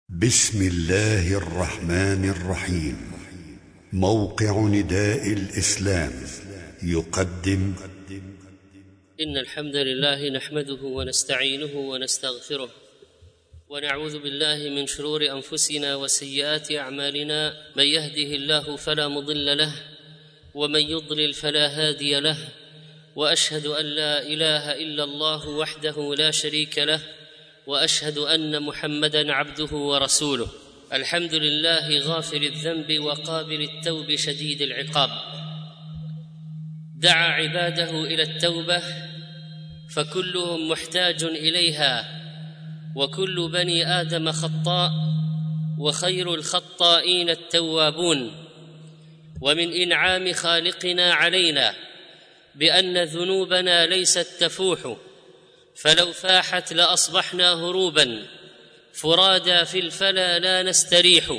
بسم الله الرحمن الرحيم. موقع نداء الإسلام يقدم إن الحمد لله نحمده ونستعينه ونستغفره ونعوذ بالله من شرور أنفسنا وسيئات أعمالنا. من يهده الله فلا مضل له ومن يضلل فلا هادي له، وأشهد أن لا إله إلا الله وحده لا شريك له، وأشهد أن محمدًا عبده ورسوله. الحمد لله غافر الذنب وقابل التوب شديد العقاب. دعا عباده إلى التوبة فكلهم محتاج إليها، وكل بني آدم خطاء، وخير الخطائين التوابون. ومن إنعام خالقنا علينا بأن ذنوبنا ليست تفوح، فلو فاحت لأصبحنا هروبا فرادا في الفلا لا نستريح.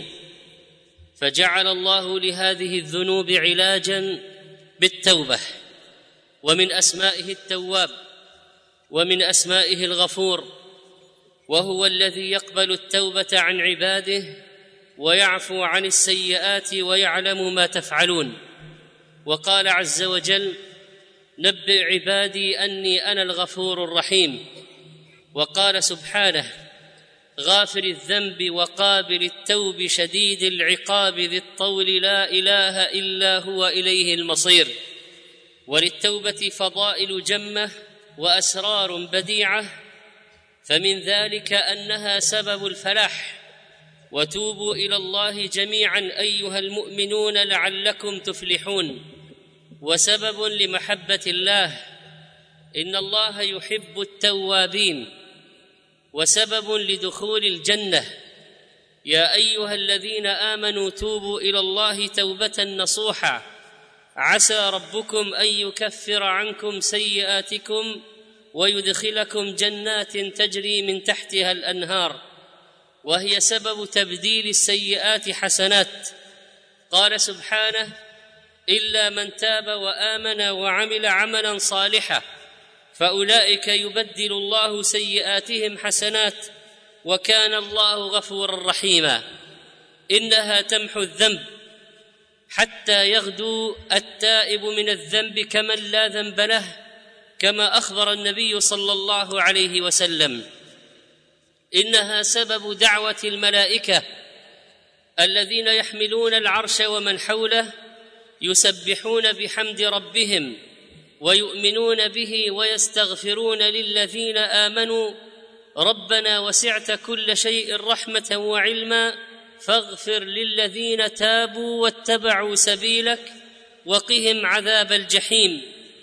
فجعل الله لهذه الذنوب علاجا بالتوبة، ومن أسمائه التواب، ومن أسمائه الغفور، وهو الذي يقبل التوبة عن عباده ويعفو عن السيئات ويعلم ما تفعلون. وقال عز وجل: نبئ عبادي أني أنا الغفور الرحيم. وقال سبحانه: غافر الذنب وقابل التوب شديد العقاب ذي الطول لا إله إلا هو إليه المصير. وللتوبة فضائل جمة وأسرار بديعة، فمن ذلك أنها سبب الفلاح. وتوبوا إلى الله جميعا أيها المؤمنون لعلكم تفلحون. وسبب لمحبة الله، إن الله يحب التوابين. وسبب لدخول الجنة، يا أيها الذين آمنوا توبوا إلى الله توبة نصوحا عسى ربكم أن يكفر عنكم سيئاتكم ويدخلكم جنات تجري من تحتها الأنهار، وهي سبب تبديل السيئات حسنات. قال سبحانه: إلا من تاب وآمن وعمل عملا صالحا فأولئك يبدل الله سيئاتهم حسنات وكان الله غفورا رحيما. إنها تمحو الذنب حتى يغدو التائب من الذنب كمن لا ذنب له، كما أخبر النبي صلى الله عليه وسلم. إنها سبب دعوة الملائكة الذين يحملون العرش ومن حوله يسبحون بحمد ربهم ويؤمنون به ويستغفرون للذين آمنوا: ربنا وسعت كل شيء رحمة وعلما فاغفر للذين تابوا واتبعوا سبيلك وقهم عذاب الجحيم.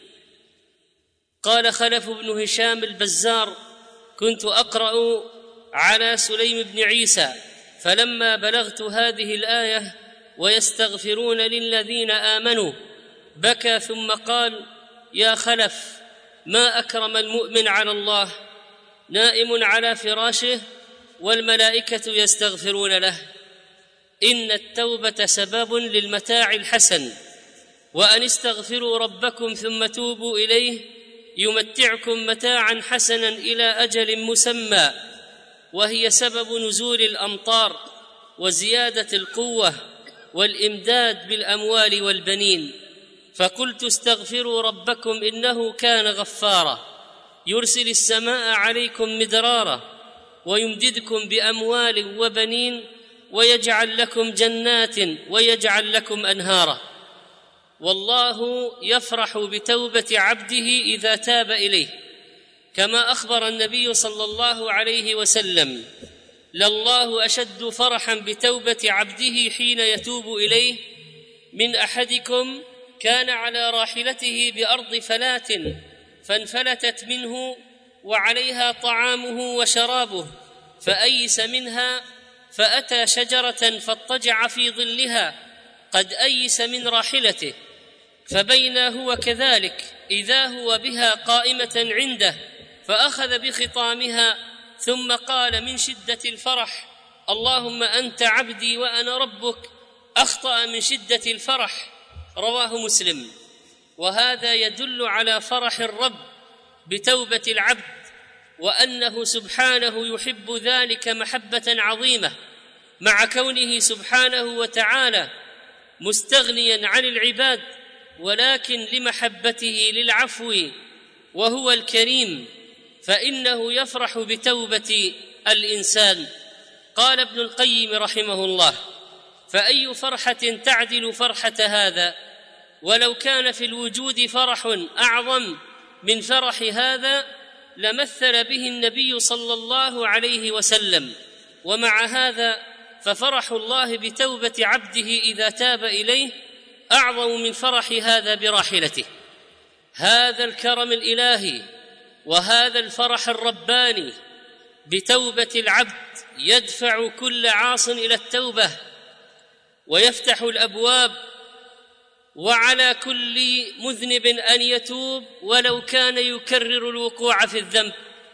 قال خلف بن هشام البزار: كنت أقرأ على سليم بن عيسى، فلما بلغت هذه الآية ويستغفرون للذين آمنوا بكى ثم قال: يا خلف، ما أكرم المؤمن على الله، نائم على فراشه والملائكة يستغفرون له. إن التوبة سبب للمتاع الحسن، وأن استغفروا ربكم ثم توبوا إليه يمتعكم متاعا حسنا إلى أجل مسمى، وهي سبب نزول الأمطار وزيادة القوة والإمداد بالأموال والبنين. فقلت: استغفروا ربكم إنه كان غفارا، يرسل السماء عليكم مدرارا ويمددكم بأموال وبنين ويجعل لكم جنات ويجعل لكم أنهارا. والله يفرح بتوبة عبده إذا تاب إليه، كما أخبر النبي صلى الله عليه وسلم: لله أشد فرحا بتوبة عبده حين يتوب إليه من أحدكم كان على راحلته بأرض فلات فانفلتت منه وعليها طعامه وشرابه فأيس منها فأتى شجرة فاضطجع في ظلها قد أيس من راحلته، فبين هو كذلك إذا هو بها قائمة عنده فأخذ بخطامها ثم قال من شدة الفرح: اللهم أنت عبدي وأنا ربك، أخطأ من شدة الفرح. رواه مسلم. وهذا يدل على فرح الرب بتوبة العبد، وأنه سبحانه يحب ذلك محبة عظيمة، مع كونه سبحانه وتعالى مستغنيا عن العباد، ولكن لمحبته للعفو وهو الكريم فإنه يفرح بتوبة الإنسان. قال ابن القيم رحمه الله: فأي فرحة تعدل فرحة هذا؟ ولو كان في الوجود فرح أعظم من فرح هذا لمثل به النبي صلى الله عليه وسلم. ومع هذا ففرح الله بتوبة عبده إذا تاب إليه أعظم من فرح هذا براحلته. هذا الكرم الإلهي وهذا الفرح الرباني بتوبة العبد يدفع كل عاص إلى التوبة ويفتح الأبواب، وعلى كل مذنب أن يتوب ولو كان يكرر الوقوع في الذنب،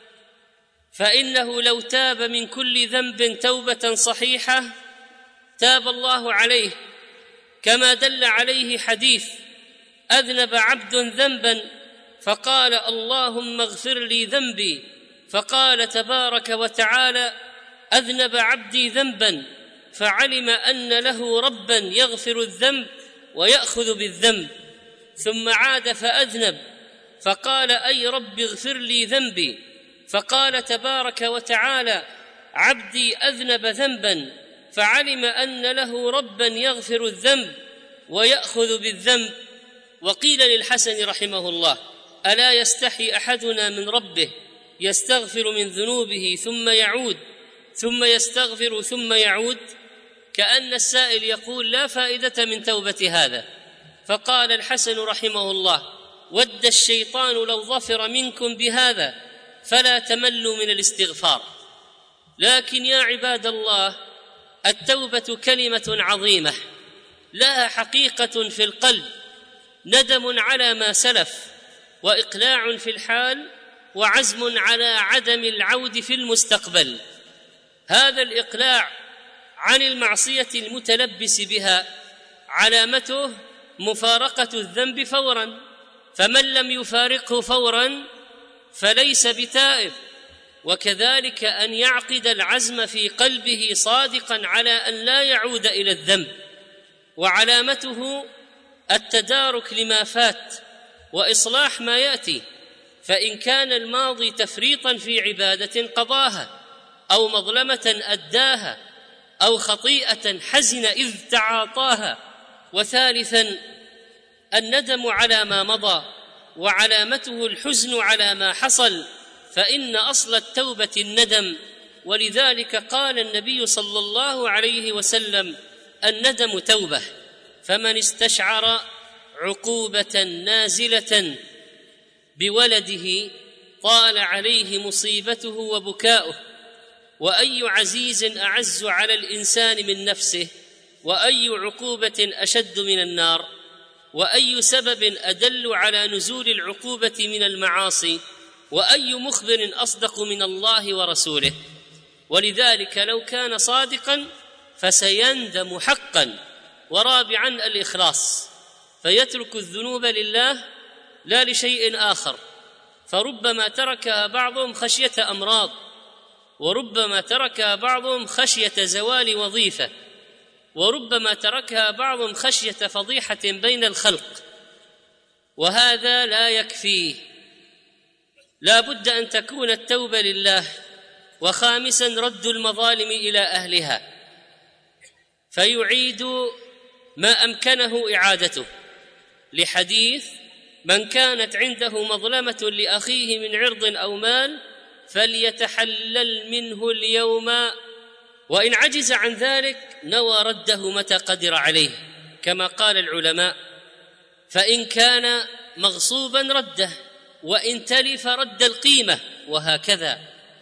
فإنه لو تاب من كل ذنب توبة صحيحة تاب الله عليه، كما دل عليه حديث: أذنب عبد ذنبا فقال اللهم اغفر لي ذنبي، فقال تبارك وتعالى: أذنب عبدي ذنبا فعلم أن له ربا يغفر الذنب ويأخذ بالذنب، ثم عاد فأذنب فقال: أي رب اغفر لي ذنبي، فقال تبارك وتعالى: عبدي أذنب ذنبا فعلم أن له ربا يغفر الذنب ويأخذ بالذنب. وقيل للحسن رحمه الله: ألا يستحي أحدنا من ربه يستغفر من ذنوبه ثم يعود ثم يستغفر ثم يعود؟ كأن السائل يقول: لا فائدة من توبة هذا. فقال الحسن رحمه الله: ود الشيطان لو ظفر منكم بهذا فلا تملوا من الاستغفار. لكن يا عباد الله، التوبة كلمة عظيمة لها حقيقة في القلب، ندم على ما سلف، وإقلاع في الحال، وعزم على عدم العود في المستقبل. هذا الإقلاع عن المعصية المتلبس بها علامته مفارقة الذنب فورا، فمن لم يفارقه فورا فليس بتائب. وكذلك أن يعقد العزم في قلبه صادقا على أن لا يعود إلى الذنب، وعلامته التدارك لما فات وإصلاح ما يأتي. فإن كان الماضي تفريطا في عبادة قضاها، أو مظلمة أداها، أو خطيئة حزن إذ تعاطاها. وثالثا الندم على ما مضى، وعلامته الحزن على ما حصل، فإن أصل التوبة الندم. ولذلك قال النبي صلى الله عليه وسلم: الندم توبة، فمن استشعر عقوبة نازلة بولده طال عليه مصيبته وبكاؤه. وأي عزيز أعز على الإنسان من نفسه، وأي عقوبة أشد من النار، وأي سبب أدل على نزول العقوبة من المعاصي، وأي مخبر أصدق من الله ورسوله. ولذلك لو كان صادقا فسيندم حقا. ورابعا الإخلاص، فيترك الذنوب لله لا لشيء آخر، فربما تركها بعضهم خشية أمراض، وربما تركها بعضهم خشية زوال وظيفة، وربما تركها بعضهم خشية فضيحة بين الخلق، وهذا لا يكفيه، لا بد أن تكون التوبة لله. وخامسا رد المظالم إلى أهلها، فيعيد ما أمكنه إعادته، لحديث: من كانت عنده مظلمة لأخيه من عرض أو مال فليتحلل منه اليوم، وإن عجز عن ذلك نوى رده متى قدر عليه، كما قال العلماء. فإن كان مغصوبا رده، وإن تلف رد القيمة، وهكذا.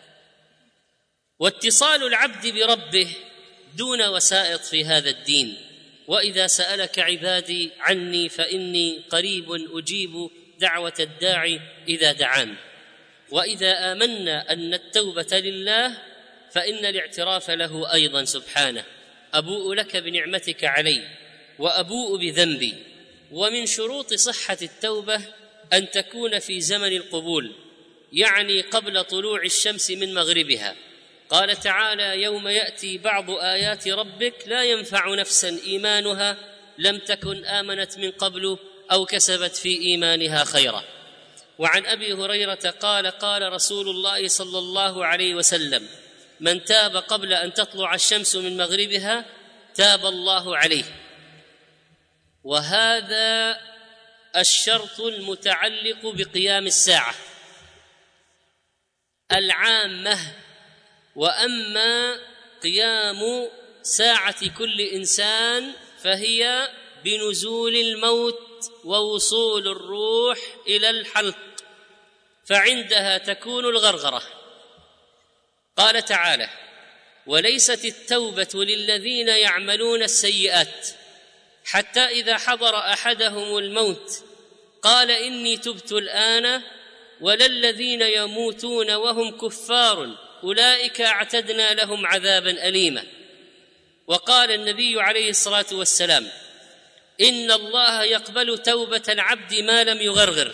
واتصال العبد بربه دون وسائط في هذا الدين. وإذا سألك عبادي عني فإني قريب أجيب دعوة الداعي إذا دعان. وإذا آمنا أن التوبة لله فإن الاعتراف له أيضا سبحانه: أبوء لك بنعمتك علي وأبوء بذنبي. ومن شروط صحة التوبة أن تكون في زمن القبول، يعني قبل طلوع الشمس من مغربها، قال تعالى: يوم يأتي بعض آيات ربك لا ينفع نفسا إيمانها لم تكن آمنت من قبل أو كسبت في إيمانها خيرا. وعن أبي هريرة قال: قال رسول الله صلى الله عليه وسلم: من تاب قبل أن تطلع الشمس من مغربها تاب الله عليه. وهذا الشرط المتعلق بقيام الساعة العامة. وأما قيام ساعة كل إنسان فهي بنزول الموت ووصول الروح إلى الحلق، فعندها تكون الغرغرة. قال تعالى: وليست التوبة للذين يعملون السيئات حتى إذا حضر أحدهم الموت قال إني تبت الآن ولا الذين يموتون وهم كفار أولئك أعتدنا لهم عذابا أليما. وقال النبي عليه الصلاة والسلام: إن الله يقبل توبة العبد ما لم يغرغر.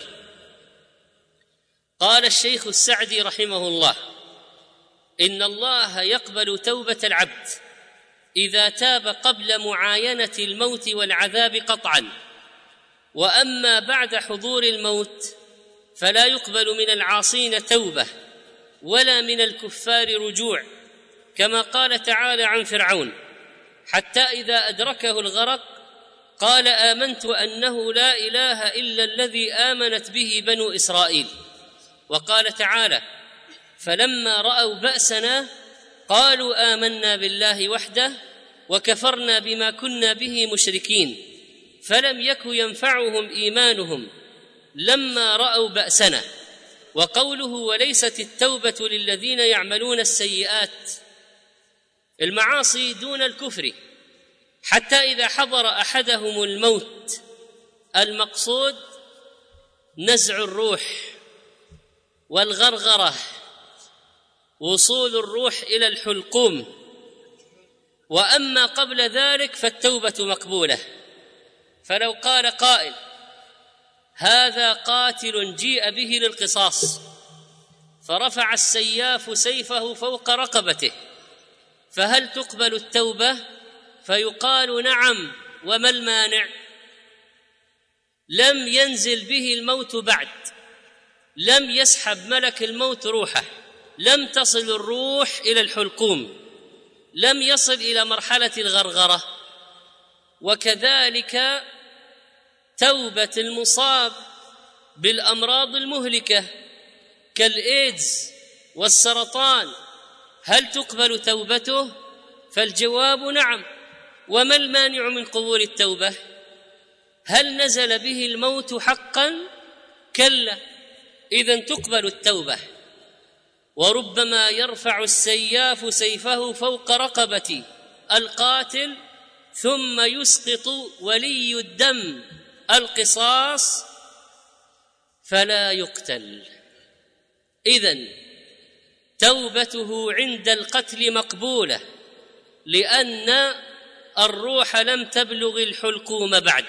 قال الشيخ السعدي رحمه الله: إن الله يقبل توبة العبد إذا تاب قبل معاينة الموت والعذاب قطعا، وأما بعد حضور الموت فلا يقبل من العاصين توبة ولا من الكفار رجوع، كما قال تعالى عن فرعون: حتى إذا أدركه الغرق قال آمنت أنه لا إله إلا الذي آمنت به بنو إسرائيل. وقال تعالى: فلما رأوا بأسنا قالوا آمنا بالله وحده وكفرنا بما كنا به مشركين فلم يك ينفعهم إيمانهم لما رأوا بأسنا. وقوله: وليست التوبة للذين يعملون السيئات، المعاصي دون الكفر، حتى إذا حضر أحدهم الموت. المقصود نزع الروح والغرغرة، وصول الروح إلى الحلقوم. وأما قبل ذلك فالتوبة مقبولة. فلو قال قائل: هذا قاتل جيء به للقصاص فرفع السياف سيفه فوق رقبته، فهل تقبل التوبة؟ فيقال: نعم، وما المانع؟ لم ينزل به الموت بعد، لم يسحب ملك الموت روحه، لم تصل الروح إلى الحلقوم، لم يصل إلى مرحلة الغرغرة. وكذلك توبة المصاب بالأمراض المهلكة كالإيدز والسرطان، هل تقبل توبته؟ فالجواب نعم. وما المانع من قبول التوبة؟ هل نزل به الموت حقا؟ كلا، إذن تقبل التوبة. وربما يرفع السياف سيفه فوق رقبة القاتل ثم يسقط ولي الدم القصاص فلا يقتل. إذن توبته عند القتل مقبولة، لأن الروح لم تبلغ الحلقوم بعد.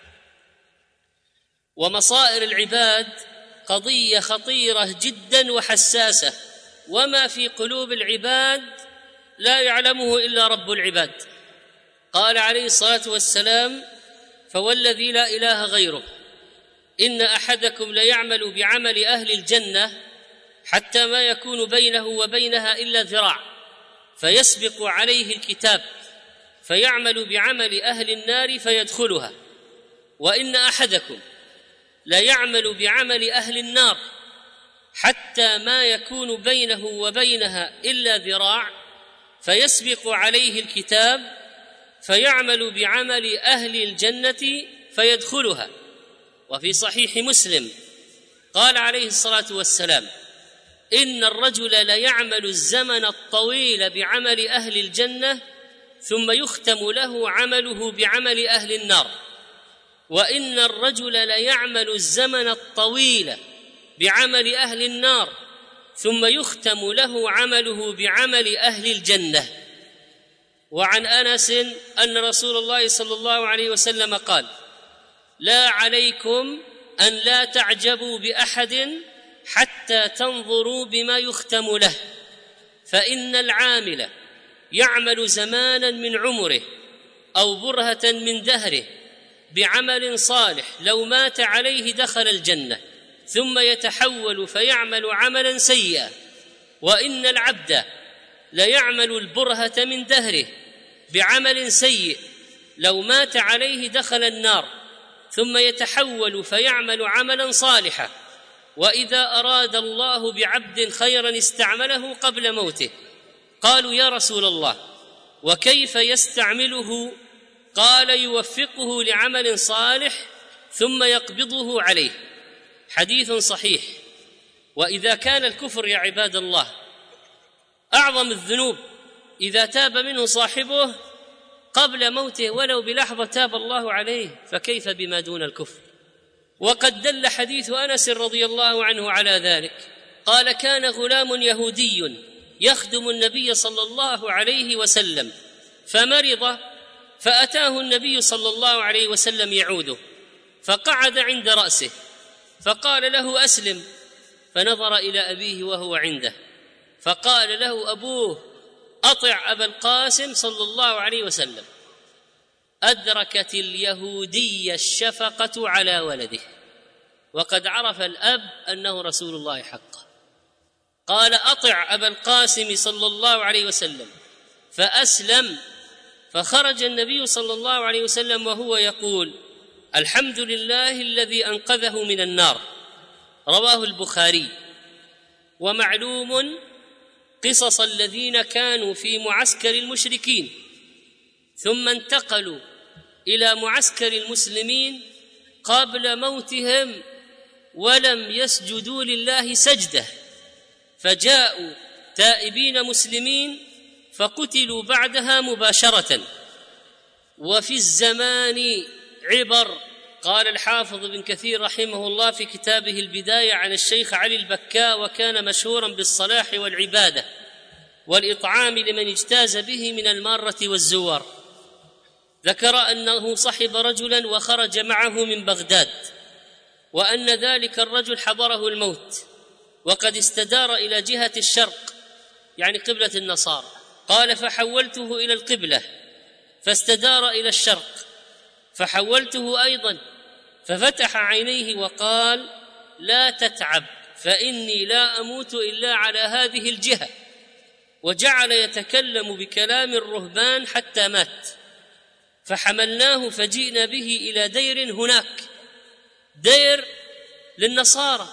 ومصائر العباد قضية خطيرة جدا وحساسة، وما في قلوب العباد لا يعلمه إلا رب العباد. قال عليه الصلاة والسلام: فوالذي لا إله غيره إن أحدكم ليعمل بعمل أهل الجنة حتى ما يكون بينه وبينها إلا ذراع فيسبق عليه الكتاب فيعمل بعمل أهل النار فيدخلها، وإن أحدكم ليعمل بعمل أهل النار حتى ما يكون بينه وبينها إلا ذراع فيسبق عليه الكتاب فيعمل بعمل أهل الجنة فيدخلها. وفي صحيح مسلم قال عليه الصلاة والسلام: إن الرجل ليعمل الزمن الطويل بعمل أهل الجنة ثم يختم له عمله بعمل أهل النار، وإن الرجل ليعمل الزمن الطويل بعمل أهل النار ثم يختم له عمله بعمل أهل الجنة. وعن أنس أن رسول الله صلى الله عليه وسلم قال: لا عليكم أن لا تعجبوا بأحد حتى تنظروا بما يختم له، فإن العامل يعمل زمانا من عمره أو برهة من دهره بعمل صالح لو مات عليه دخل الجنة، ثم يتحول فيعمل عملا سيئا. وإن العبد ليعمل البرهة من دهره بعمل سيء لو مات عليه دخل النار، ثم يتحول فيعمل عملا صالحا. وإذا أراد الله بعبد خيرا استعمله قبل موته. قالوا يا رسول الله وكيف يستعمله؟ قال يوفقه لعمل صالح ثم يقبضه عليه. حديث صحيح. وإذا كان الكفر يا عباد الله أعظم الذنوب إذا تاب منه صاحبه قبل موته ولو بلحظة تاب الله عليه، فكيف بما دون الكفر؟ وقد دل حديث أنس رضي الله عنه على ذلك. قال كان غلام يهودي يخدم النبي صلى الله عليه وسلم فمرض، فأتاه النبي صلى الله عليه وسلم يعوده، فقعد عند رأسه فقال له أسلم، فنظر إلى أبيه وهو عنده فقال له أبوه أطع أبا القاسم صلى الله عليه وسلم. أدركت اليهودية الشفقة على ولده، وقد عرف الأب أنه رسول الله حقا. قال أطع أبا القاسم صلى الله عليه وسلم فأسلم. فخرج النبي صلى الله عليه وسلم وهو يقول الحمد لله الذي أنقذه من النار. رواه البخاري. ومعلوم قصص الذين كانوا في معسكر المشركين ثم انتقلوا إلى معسكر المسلمين قبل موتهم ولم يسجدوا لله سجدة، فجاءوا تائبين مسلمين فقتلوا بعدها مباشرة. وفي الزمان عبر. قال الحافظ ابن كثير رحمه الله في كتابه البداية عن الشيخ علي البكاء: وكان مشهورا بالصلاح والعبادة والإطعام لمن اجتاز به من المارة والزوار. ذكر أنه صحب رجلا وخرج معه من بغداد، وأن ذلك الرجل حضره الموت وقد استدار إلى جهة الشرق يعني قبلة النصارى. قال فحولته إلى القبلة فاستدار إلى الشرق، فحولته أيضا ففتح عينيه وقال لا تتعب فإني لا أموت إلا على هذه الجهة، وجعل يتكلم بكلام الرهبان حتى مات. فحملناه فجئنا به إلى دير هناك، دير للنصارى،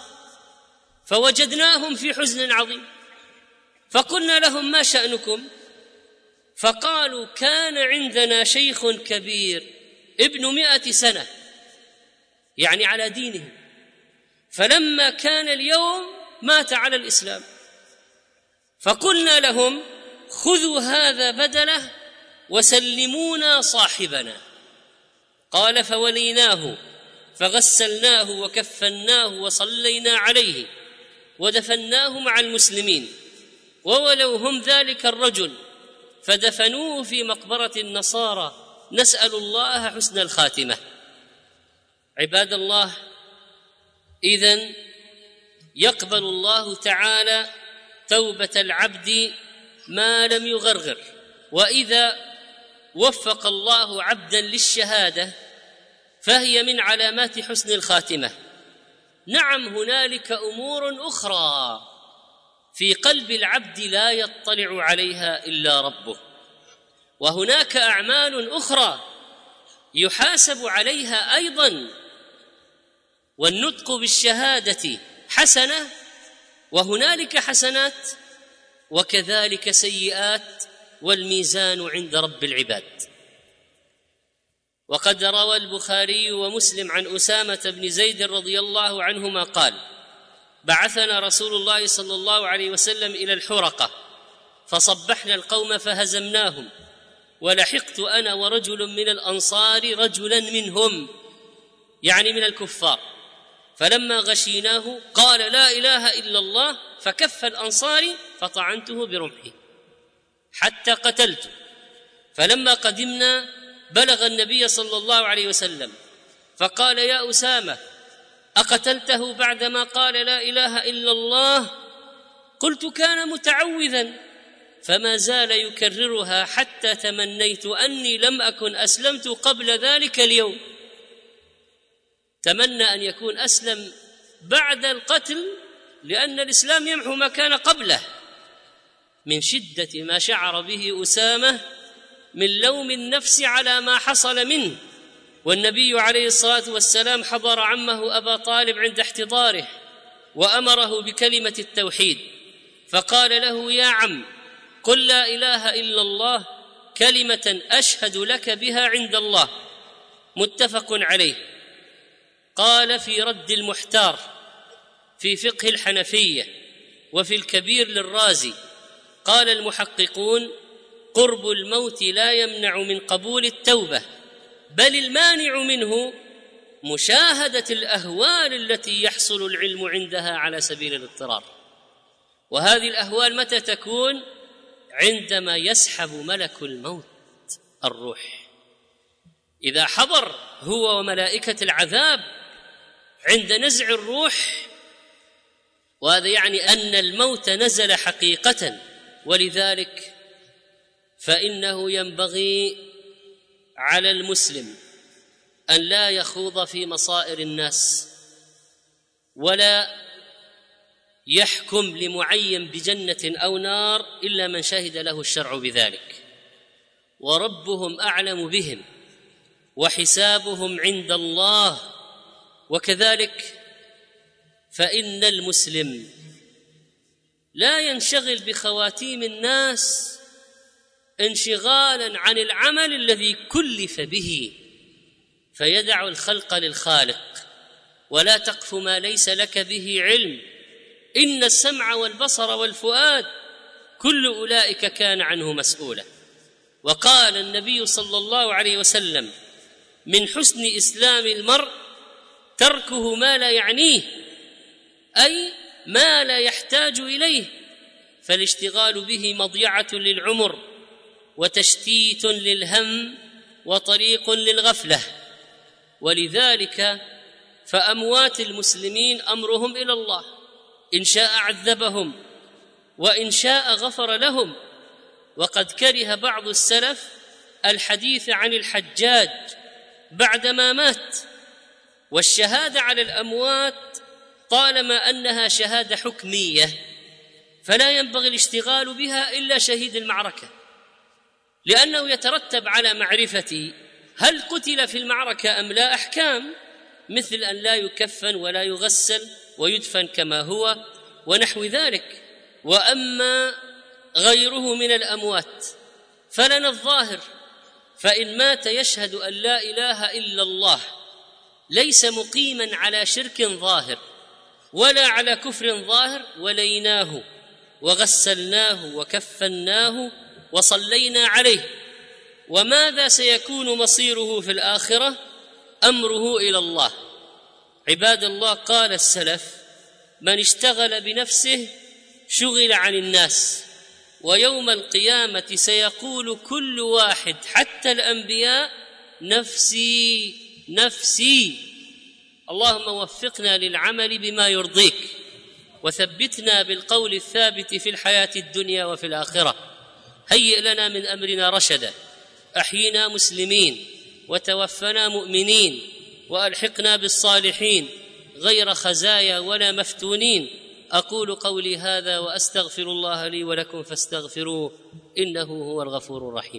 فوجدناهم في حزن عظيم، فقلنا لهم ما شأنكم؟ فقالوا كان عندنا شيخ كبير ابن 100 سنة يعني على دينه، فلما كان اليوم مات على الإسلام، فقلنا لهم خذوا هذا بدله وسلمونا صاحبنا. قال فوليناه فغسلناه وكفناه وصلينا عليه ودفناه مع المسلمين، وولوا هم ذلك الرجل فدفنوه في مقبرة النصارى، نسأل الله حسن الخاتمة. عباد الله، إذن يقبل الله تعالى توبة العبد ما لم يغرغر، وإذا وفق الله عبدا للشهادة فهي من علامات حسن الخاتمة. نعم، هنالك أمور أخرى في قلب العبد لا يطلع عليها إلا ربه، وهناك أعمال أخرى يحاسب عليها أيضا، والنطق بالشهادة حسنة وهنالك حسنات وكذلك سيئات، والميزان عند رب العباد. وقد روى البخاري ومسلم عن أسامة بن زيد رضي الله عنهما قال: بعثنا رسول الله صلى الله عليه وسلم إلى الحرقة فصبحنا القوم فهزمناهم، ولحقت أنا ورجل من الأنصار رجلا منهم يعني من الكفار، فلما غشيناه قال لا إله إلا الله، فكف الأنصاري فطعنته برمحي حتى قتلته. فلما قدمنا بلغ النبي صلى الله عليه وسلم فقال يا أسامة أقتلته بعدما قال لا إله إلا الله؟ قلت كان متعوذا فما زال يكررها حتى تمنيت أني لم أكن أسلمت قبل ذلك اليوم. تمنى أن يكون أسلم بعد القتل، لأن الإسلام يمحو ما كان قبله، من شدة ما شعر به أسامة من لوم النفس على ما حصل منه. والنبي عليه الصلاة والسلام حضر عمه أبا طالب عند احتضاره وأمره بكلمة التوحيد، فقال له: يا عم، قل لا إله إلا الله، كلمة أشهد لك بها عند الله. متفق عليه. قال في رد المحتار في فقه الحنفية وفي الكبير للرازي، قال المحققون: قرب الموت لا يمنع من قبول التوبة، بل المانع منه مشاهدة الأهوال التي يحصل العلم عندها على سبيل الاضطرار. وهذه الأهوال متى تكون؟ عندما يسحب ملك الموت الروح، إذا حضر هو وملائكة العذاب عند نزع الروح، وهذا يعني أن الموت نزل حقيقة. ولذلك فإنه ينبغي على المسلم أن لا يخوض في مصائر الناس، ولا يحكم لمعين بجنة أو نار إلا من شهد له الشرع بذلك، وربهم أعلم بهم وحسابهم عند الله. وكذلك فإن المسلم لا ينشغل بخواتيم الناس انشغالا عن العمل الذي كلف به، فيدع الخلق للخالق. ولا تقف ما ليس لك به علم، إن السمع والبصر والفؤاد كل أولئك كان عنه مسؤولا. وقال النبي صلى الله عليه وسلم: من حسن إسلام المرء تركه ما لا يعنيه، أي ما لا يحتاج إليه، فالاشتغال به مضيعة للعمر وتشتيت للهم وطريق للغفلة. ولذلك فأموات المسلمين أمرهم إلى الله، إن شاء عذبهم وإن شاء غفر لهم. وقد كره بعض السلف الحديث عن الحجاج بعدما مات، والشهادة على الأموات طالما أنها شهادة حكمية فلا ينبغي الاشتغال بها إلا شهيد المعركة، لأنه يترتب على معرفة هل قتل في المعركة أم لا أحكام، مثل أن لا يكفن ولا يغسل ويدفن كما هو ونحو ذلك. وأما غيره من الأموات فلنا الظاهر، فإن مات يشهد أن لا إله إلا الله، ليس مقيما على شرك ظاهر ولا على كفر ظاهر، وليناه وغسلناه وكفناه وصلينا عليه. وماذا سيكون مصيره في الآخرة؟ أمره إلى الله. عباد الله، قال السلف: من اشتغل بنفسه شغل عن الناس، ويوم القيامة سيقول كل واحد حتى الأنبياء: نفسي نفسي. اللهم وفقنا للعمل بما يرضيك، وثبتنا بالقول الثابت في الحياة الدنيا وفي الآخرة. هيئ لنا من أمرنا رشدا، أحينا مسلمين وتوفنا مؤمنين، وألحقنا بالصالحين غير خزايا ولا مفتونين. أقول قولي هذا وأستغفر الله لي ولكم فاستغفروه إنه هو الغفور الرحيم.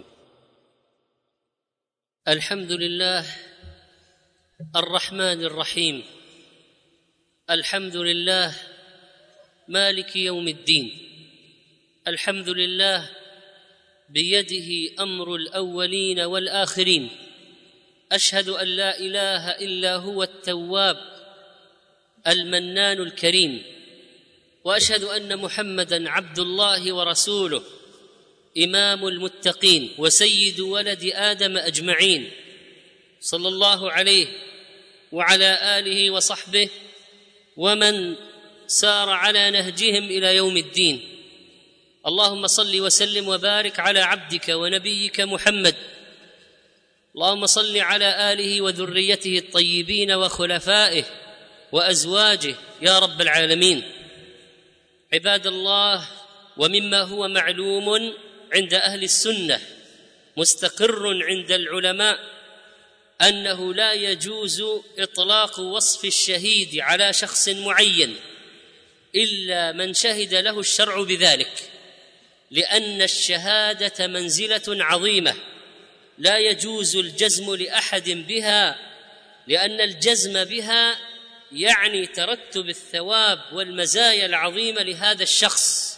الحمد لله الرحمن الرحيم، الحمد لله مالك يوم الدين، الحمد لله بيده أمر الأولين والآخرين. أشهد أن لا إله إلا هو التواب المنان الكريم، وأشهد أن محمدًا عبد الله ورسوله، إمام المتقين وسيد ولد آدم أجمعين، صلى الله عليه وعلى آله وصحبه ومن سار على نهجهم إلى يوم الدين. اللهم صل وسلم وبارك على عبدك ونبيك محمد. اللهم صل على آله وذريته الطيبين وخلفائه وأزواجه يا رب العالمين. عباد الله، ومما هو معلوم عند أهل السنة مستقر عند العلماء أنه لا يجوز إطلاق وصف الشهيد على شخص معين إلا من شهد له الشرع بذلك، لأن الشهادة منزلة عظيمة لا يجوز الجزم لأحد بها، لأن الجزم بها يعني ترتب الثواب والمزايا العظيمة لهذا الشخص،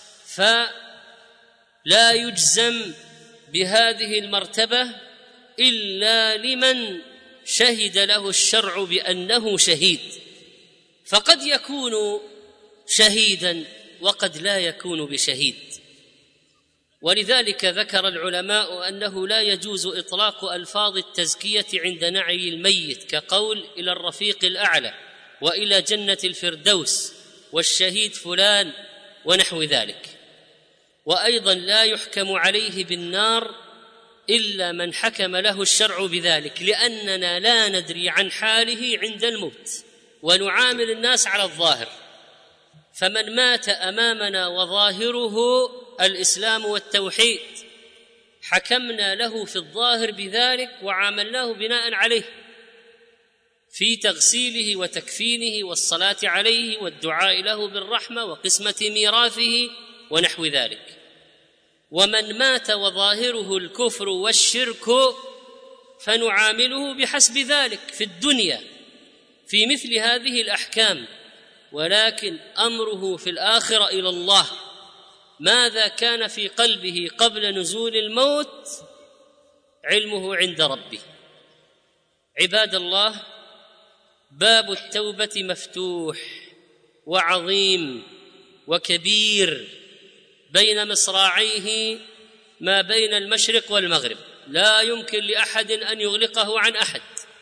فلا يجزم بهذه المرتبة إلا لمن شهد له الشرع بأنه شهيد، فقد يكون شهيدا وقد لا يكون بشهيد. ولذلك ذكر العلماء أنه لا يجوز إطلاق ألفاظ التزكية عند نعي الميت، كقول إلى الرفيق الأعلى وإلى جنة الفردوس والشهيد فلان ونحو ذلك. وأيضا لا يحكم عليه بالنار إلا من حكم له الشرع بذلك، لأننا لا ندري عن حاله عند الموت ونعامل الناس على الظاهر، فمن مات أمامنا وظاهره الإسلام والتوحيد حكمنا له في الظاهر بذلك وعاملناه بناء عليه في تغسيله وتكفينه والصلاة عليه والدعاء له بالرحمة وقسمة ميراثه ونحو ذلك. ومن مات وظاهره الكفر والشرك فنعامله بحسب ذلك في الدنيا في مثل هذه الأحكام، ولكن أمره في الآخرة إلى الله، ماذا كان في قلبه قبل نزول الموت علمه عند ربه. عباد الله، باب التوبة مفتوح وعظيم وكبير بين مصراعيه ما بين المشرق والمغرب، لا يمكن لأحد أن يغلقه عن أحد،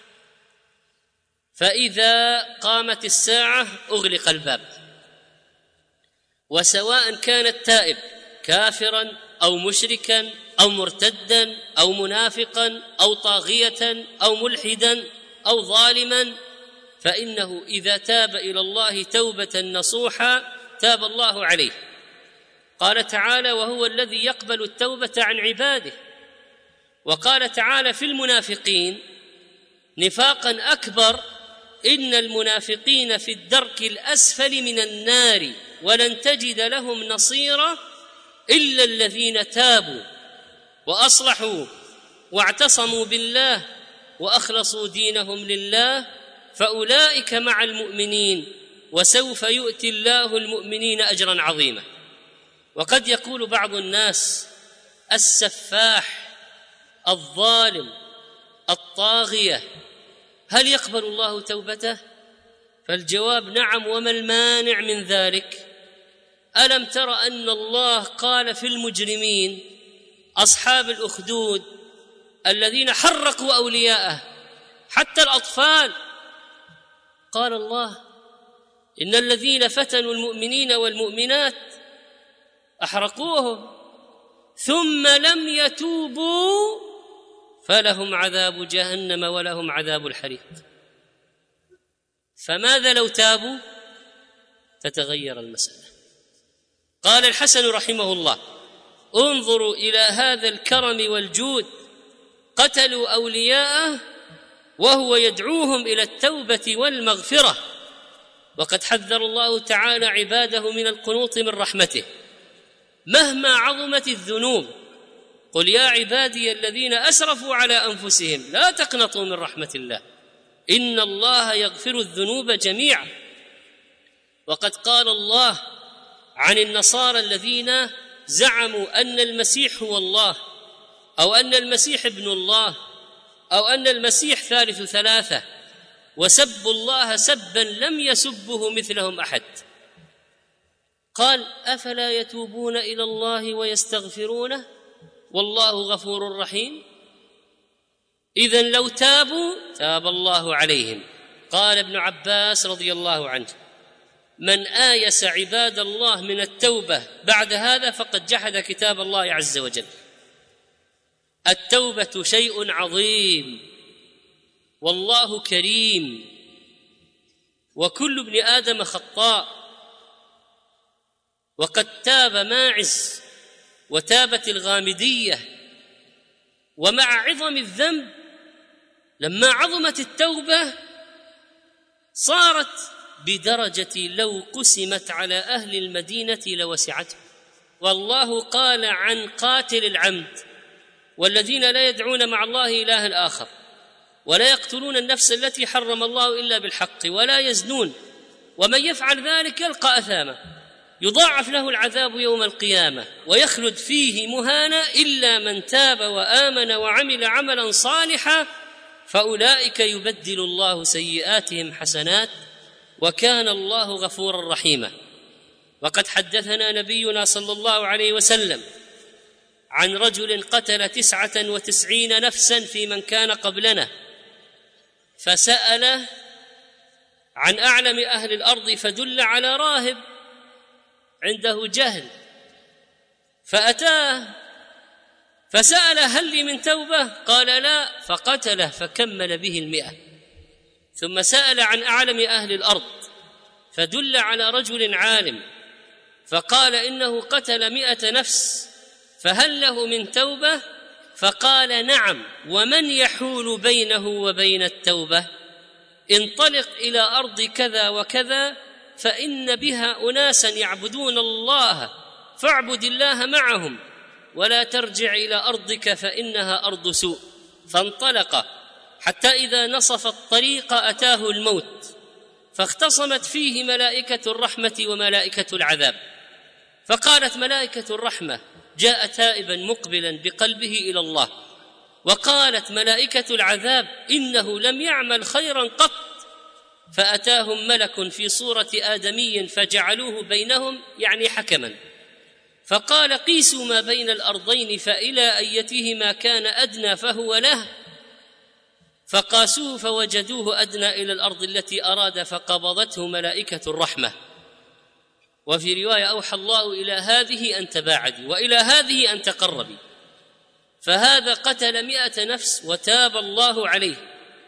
فإذا قامت الساعة أغلق الباب، وسواء كان التائب كافرا أو مشركا أو مرتدا أو منافقا أو طاغية أو ملحدا أو ظالما، فإنه إذا تاب إلى الله توبة نصوحا تاب الله عليه. قال تعالى: وهو الذي يقبل التوبة عن عباده. وقال تعالى في المنافقين نفاقا أكبر: إن المنافقين في الدرك الأسفل من النار ولن تجد لهم نصيرا إلا الذين تابوا وأصلحوا واعتصموا بالله وأخلصوا دينهم لله فأولئك مع المؤمنين وسوف يؤتي الله المؤمنين أجرا عظيما. وقد يقول بعض الناس: السفاح الظالم الطاغية هل يقبل الله توبته؟ فالجواب: نعم، وما المانع من ذلك؟ ألم تر أن الله قال في المجرمين أصحاب الأخدود الذين حرقوا أولياءه حتى الأطفال، قال الله: إن الذين فتنوا المؤمنين والمؤمنات أحرقوهم ثم لم يتوبوا فلهم عذاب جهنم ولهم عذاب الحريق. فماذا لو تابوا؟ تتغير المسألة. قال الحسن رحمه الله: انظروا إلى هذا الكرم والجود، قتلوا أولياءه وهو يدعوهم إلى التوبة والمغفرة. وقد حذر الله تعالى عباده من القنوط من رحمته مهما عظمت الذنوب. قل يا عبادي الذين أسرفوا على أنفسهم لا تقنطوا من رحمة الله إن الله يغفر الذنوب جميعا. وقد قال الله عن النصارى الذين زعموا أن المسيح هو الله، أو أن المسيح ابن الله، أو أن المسيح ثالث ثلاثة، وسبوا الله سبا لم يسبه مثلهم أحد. قال: أفلا يتوبون إلى الله ويستغفرونه والله غفور رحيم. إذن لو تابوا تاب الله عليهم. قال ابن عباس رضي الله عنه: من آيس عباد الله من التوبة بعد هذا فقد جحد كتاب الله عز وجل. التوبة شيء عظيم والله كريم، وكل ابن آدم خطاء، وقد تاب ماعز وتابت الغامدية، ومع عظم الذنب لما عظمت التوبة صارت بدرجة لو قسمت على أهل المدينة لوسعتهم. والله قال عن قاتل العمد: والذين لا يدعون مع الله إلها آخر ولا يقتلون النفس التي حرم الله إلا بالحق ولا يزنون ومن يفعل ذلك يلقى أثاما يضاعف له العذاب يوم القيامة ويخلد فيه مهانا إلا من تاب وآمن وعمل عملا صالحا فأولئك يبدل الله سيئاتهم حسنات وكان الله غفورا رحيما. وقد حدثنا نبينا صلى الله عليه وسلم عن رجل قتل 99 نفسا في من كان قبلنا، فسأل عن أعلم أهل الأرض فدل على راهب عنده جهل، فأتاه فسأل: هل لي من توبة؟ قال: لا، فقتله فكمل به 100. ثم سأل عن أعلم أهل الأرض فدل على رجل عالم، فقال: إنه قتل 100 نفس، فهل له من توبة؟ فقال: نعم، ومن يحول بينه وبين التوبة؟ انطلق إلى أرض كذا وكذا فإن بها أناسا يعبدون الله فاعبد الله معهم ولا ترجع إلى أرضك فإنها أرض سوء. فانطلق حتى إذا نصف الطريق أتاه الموت، فاختصمت فيه ملائكة الرحمة وملائكة العذاب، فقالت ملائكة الرحمة: جاء تائبا مقبلا بقلبه إلى الله، وقالت ملائكة العذاب: إنه لم يعمل خيرا قط. فأتاهم ملك في صورة آدمي فجعلوه بينهم، يعني حكما، فقال: قيسوا ما بين الأرضين فإلى أيتهما كان أدنى فهو له، فقاسوه فوجدوه أدنى إلى الأرض التي أراد فقبضته ملائكة الرحمة. وفي رواية: أوحى الله إلى هذه أن تباعدي وإلى هذه أن تقربي. فهذا قتل 100 نفس وتاب الله عليه.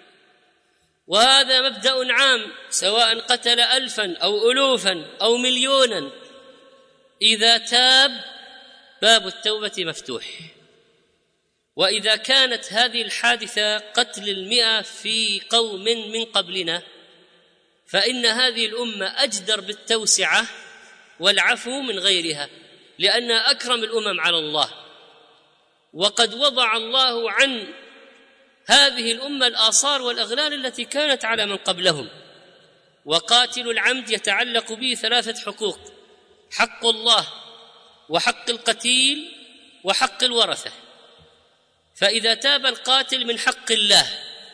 وهذا مبدأ عام، سواء قتل 1000 أو ألوفا أو مليونا، إذا تاب باب التوبة مفتوح. وإذا كانت هذه الحادثة قتل 100 في قوم من قبلنا، فإن هذه الأمة أجدر بالتوسعة والعفو من غيرها، لأن أكرم الأمم على الله. وقد وضع الله عن هذه الأمة الآثار والأغلال التي كانت على من قبلهم. وقاتل العمد يتعلق به 3 حقوق: حق الله وحق القتيل وحق الورثة. فإذا تاب القاتل من حق الله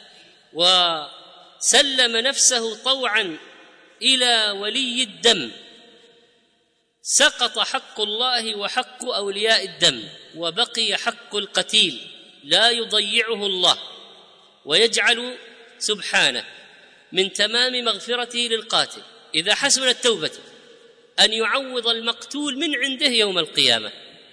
وسلم نفسه طوعا إلى ولي الدم سقط حق الله وحق أولياء الدم، وبقي حق القتيل لا يضيعه الله، ويجعل سبحانه من تمام مغفرته للقاتل إذا حسنت توبته أن يعوض المقتول من عنده يوم القيامة.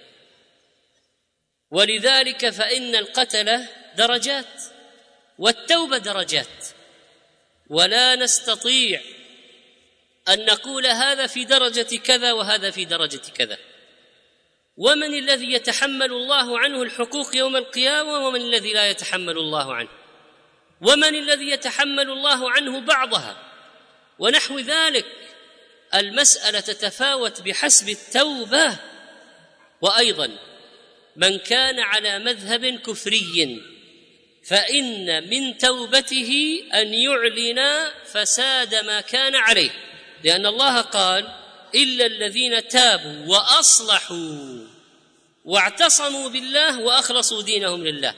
ولذلك فإن القتل درجات والتوبة درجات، ولا نستطيع أن نقول هذا في درجة كذا وهذا في درجة كذا. ومن الذي يتحمل الله عنه الحقوق يوم القيامة ومن الذي لا يتحمل الله عنه؟ ومن الذي يتحمل الله عنه بعضها ونحو ذلك؟ المسألة تتفاوت بحسب التوبة. وأيضا من كان على مذهب كفري فإن من توبته أن يعلن فساد ما كان عليه، لأن الله قال: إلا الذين تابوا وأصلحوا واعتصموا بالله وأخلصوا دينهم لله.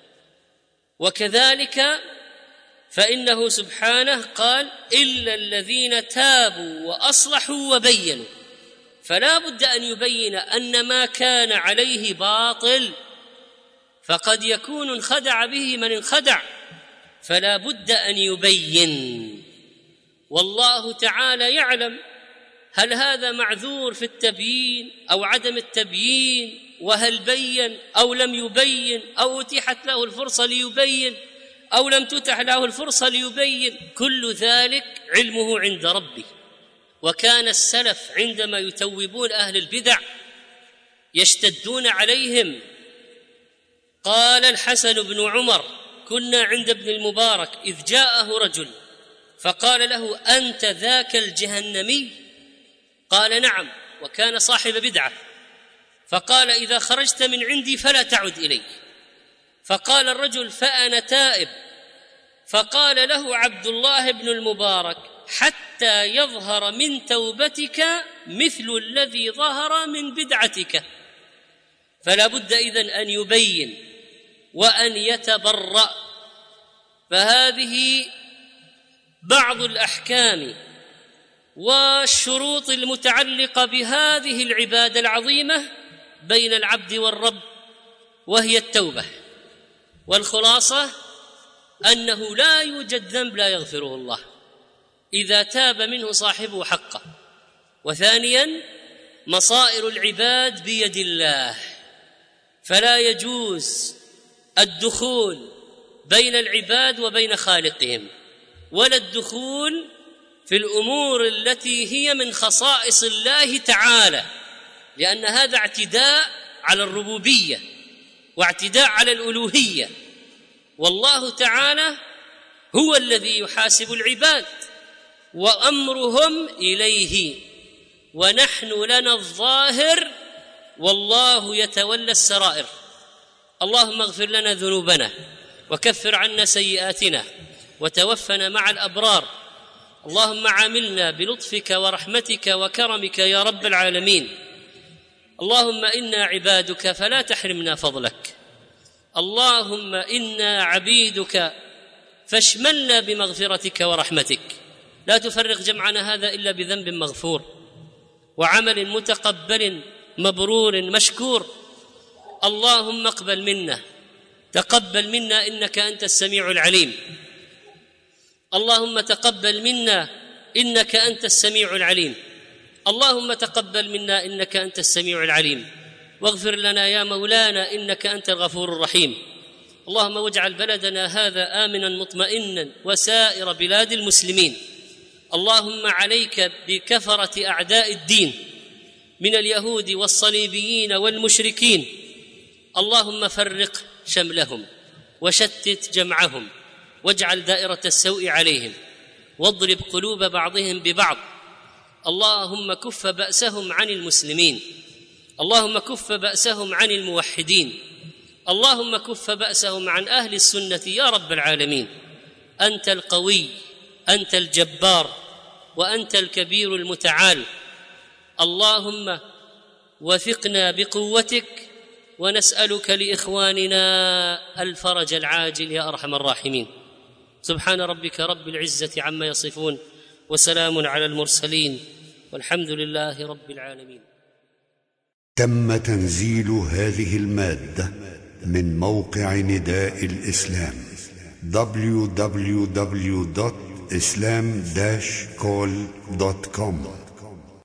وكذلك فإنه سبحانه قال: إلا الذين تابوا وأصلحوا وبينوا. فلا بد أن يبين أن ما كان عليه باطل، فقد يكون انخدع به من انخدع، فلا بد أن يبين. والله تعالى يعلم هل هذا معذور في التبيين أو عدم التبيين، وهل بين أو لم يبين، أو أتيحت له الفرصة ليبين أو لم تتح له الفرصة ليبين. كل ذلك علمه عند ربه، وكان السلف عندما يتوبون أهل البدع يشتدون عليهم. قال الحسن بن عمر: كنا عند ابن المبارك إذ جاءه رجل فقال له: أنت ذاك الجهنمي؟ قال: نعم. وكان صاحب بدعة. فقال: إذا خرجت من عندي فلا تعد إلي. فقال الرجل: فأنا تائب. فقال له عبد الله بن المبارك: حتى يظهر من توبتك مثل الذي ظهر من بدعتك. فلا بد إذن أن يبين وأن يتبرأ. فهذه بعض الأحكام والشروط المتعلقة بهذه العبادة العظيمة بين العبد والرب، وهي التوبة. والخلاصة أنه لا يوجد ذنب لا يغفره الله إذا تاب منه صاحبه حقه. وثانيا مصائر العباد بيد الله، فلا يجوز الدخول بين العباد وبين خالقهم، ولا الدخول في الأمور التي هي من خصائص الله تعالى، لأن هذا اعتداء على الربوبية واعتداء على الألوهية. والله تعالى هو الذي يحاسب العباد وأمرهم إليه، ونحن لنا الظاهر والله يتولى السرائر. اللهم اغفر لنا ذنوبنا وكفر عنا سيئاتنا وتوفنا مع الأبرار. اللهم عاملنا بلطفك ورحمتك وكرمك يا رب العالمين. اللهم إنا عبادك فلا تحرمنا فضلك. اللهم إنا عبيدك فاشملنا بمغفرتك ورحمتك. لا تفرق جمعنا هذا إلا بذنب مغفور وعمل متقبل مبرور مشكور. اللهم اقبل منا، تقبل منا إنك أنت السميع العليم. اللهم تقبل منا إنك أنت السميع العليم. اللهم تقبل منا إنك أنت السميع العليم، واغفر لنا يا مولانا إنك أنت الغفور الرحيم. اللهم واجعل بلدنا هذا آمنا مطمئنا وسائر بلاد المسلمين. اللهم عليك بكفرة أعداء الدين من اليهود والصليبيين والمشركين. اللهم فرق شملهم وشتت جمعهم، واجعل دائرة السوء عليهم، واضرب قلوب بعضهم ببعض. اللهم كف بأسهم عن المسلمين، اللهم كف بأسهم عن الموحدين، اللهم كف بأسهم عن أهل السنة يا رب العالمين. أنت القوي، أنت الجبار، وأنت الكبير المتعال. اللهم وثقنا بقوتك، ونسألك لإخواننا الفرج العاجل يا أرحم الراحمين. سبحان ربك رب العزة عما يصفون، وسلام على المرسلين، والحمد لله رب العالمين. تم تنزيل هذه المادة من موقع نداء الإسلام www.islam-call.com